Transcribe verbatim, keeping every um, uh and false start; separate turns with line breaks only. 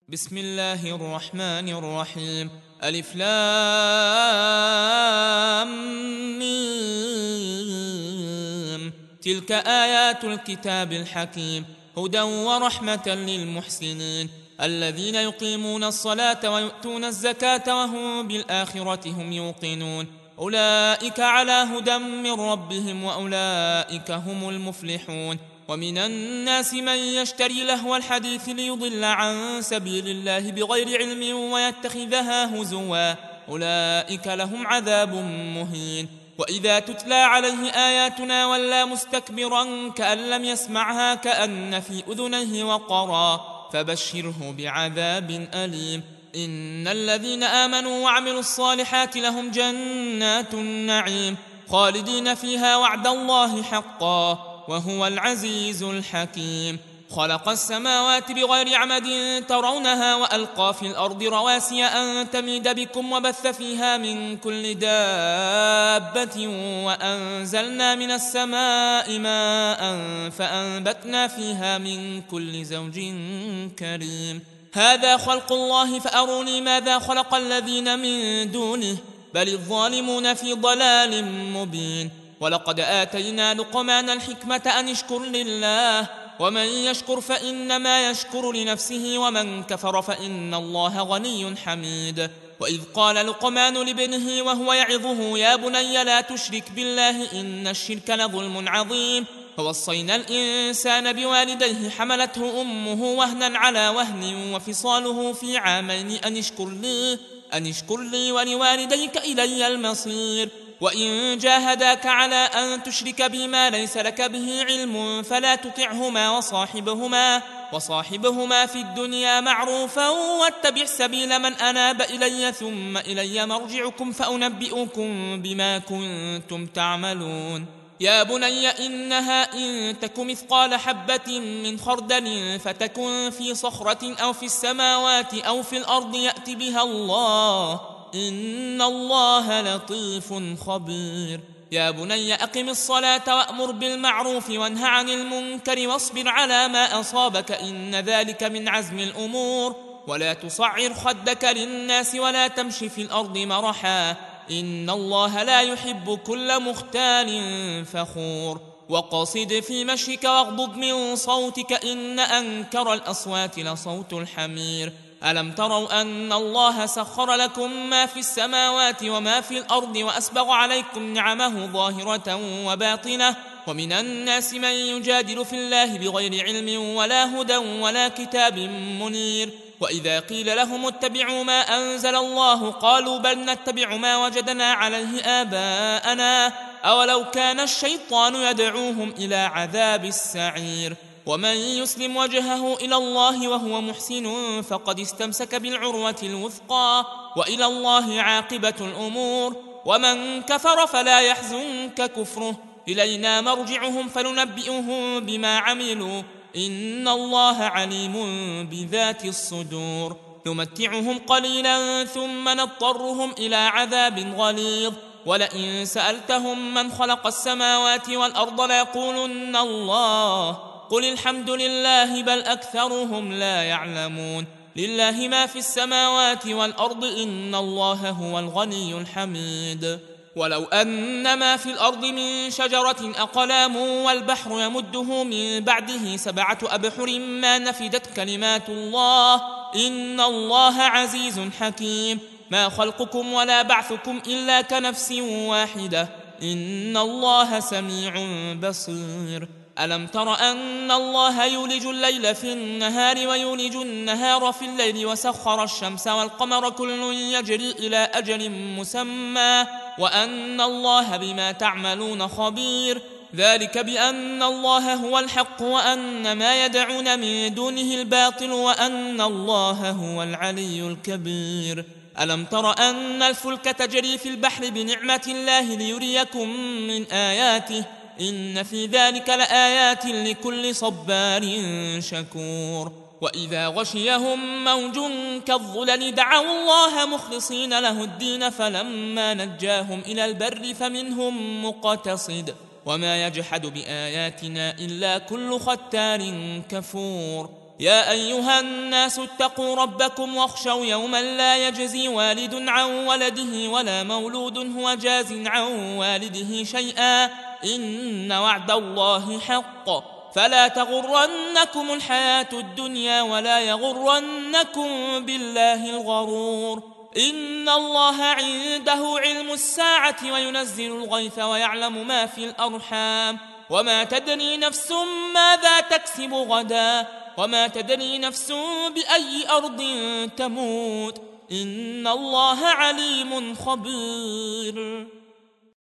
بسم الله الرحمن الرحيم. ألف لام ميم. تلك آيات الكتاب الحكيم، هدى ورحمة للمحسنين الذين يقيمون الصلاة ويؤتون الزكاة وهم بالآخرة هم يوقنون. أولئك على هدى من ربهم وأولئك هم المفلحون. ومن الناس من يشتري لهو الحديث ليضل عن سبيل الله بغير علم ويتخذها هزوا، أولئك لهم عذاب مهين. وإذا تتلى عليه آياتنا ولى مستكبرا كأن لم يسمعها كأن في أذنيه وقرا، فبشره بعذاب أليم. إن الذين آمنوا وعملوا الصالحات لهم جنات النعيم خالدين فيها وعد الله حقا وهو العزيز الحكيم. خلق السماوات بغير عمد ترونها وألقى في الأرض رواسي أن تميد بكم وبث فيها من كل دابة وأنزلنا من السماء ماء فأنبتنا فيها من كل زوج كريم. هذا خلق الله فأروني ماذا خلق الذين من دونه بل الظالمون في ضلال مبين. ولقد آتينا لقمان الحكمة أن اشكر لله ومن يشكر فإنما يشكر لنفسه ومن كفر فإن الله غني حميد. وإذ قال لقمان لابنه وهو يعظه يا بني لا تشرك بالله إن الشرك لظلم عظيم. فوصينا الإنسان بوالديه حملته أمه وهنا على وهن وفصاله في عامين أن اشكر لي, أن اشكر لي ولوالديك إلي المصير. وإن جاهداك على أن تشرك بما ليس لك به علم فلا تطعهما وصاحبهما, وصاحبهما في الدنيا معروفا واتبع سبيل من أناب إلي ثم إلي مرجعكم فأنبئكم بما كنتم تعملون. يا بني إنها إن تك مثقال حبة من خردل فتكن في صخرة أو في السماوات أو في الأرض يأت بها الله إن الله لطيف خبير. يا بني أقم الصلاة وأمر بالمعروف وانه عن المنكر واصبر على ما أصابك إن ذلك من عزم الأمور. ولا تصعر خدك للناس ولا تمشي في الأرض مرحا إن الله لا يحب كل مختال فخور. وقصد في مشيك واغضض من صوتك إن أنكر الأصوات لصوت الحمير. ألم تروا أن الله سخر لكم ما في السماوات وما في الأرض وأسبغ عليكم نعمه ظاهرة وباطنة ومن الناس من يجادل في الله بغير علم ولا هدى ولا كتاب منير. وإذا قيل لهم اتبعوا ما أنزل الله قالوا بل نتبع ما وجدنا عليه آباءنا أولو كان الشيطان يدعوهم إلى عذاب السعير. ومن يسلم وجهه إلى الله وهو محسن فقد استمسك بالعروة الوثقى وإلى الله عاقبة الأمور. ومن كفر فلا يحزنك كفره إلينا مرجعهم فننبئهم بما عملوا إن الله عليم بذات الصدور. نمتعهم قليلا ثم نضطرهم إلى عذاب غليظ ولئن سألتهم من خلق السماوات والأرض ليقولن الله قل الحمد لله بل أكثرهم لا يعلمون. لله ما في السماوات والأرض إن الله هو الغني الحميد. ولو أن ما في الأرض من شجرة أقلام والبحر يمده من بعده سبعة أبحر ما نفدت كلمات الله إن الله عزيز حكيم. ما خلقكم ولا بعثكم إلا كنفس واحدة إن الله سميع بصير. ألم تر أن الله يولج الليل في النهار ويولج النهار في الليل وسخر الشمس والقمر كل يجري إلى أجل مسمى وأن الله بما تعملون خبير. ذلك بأن الله هو الحق وأن ما يدعون من دونه الباطل وأن الله هو العلي الكبير. ألم تر أن الفلك تجري في البحر بنعمة الله ليريكم من آياته إن في ذلك لآيات لكل صبار شكور. وإذا غشيهم موج كالظلل دعوا الله مخلصين له الدين فلما نجاهم إلى البر فمنهم مقتصد وما يجحد بآياتنا إلا كل ختار كفور. يا أيها الناس اتقوا ربكم واخشوا يوما لا يجزي والد عن ولده ولا مولود هو جاز عن والده شيئا إن وعد الله حق فلا تغرنكم الحياة الدنيا ولا يغرنكم بالله الغرور إن الله عنده علم الساعة وينزل الغيث ويعلم ما في الأرحام وما تدري نفس ماذا تكسب غدا وما تدري نفس بأي أرض تموت إن الله عليم خبير.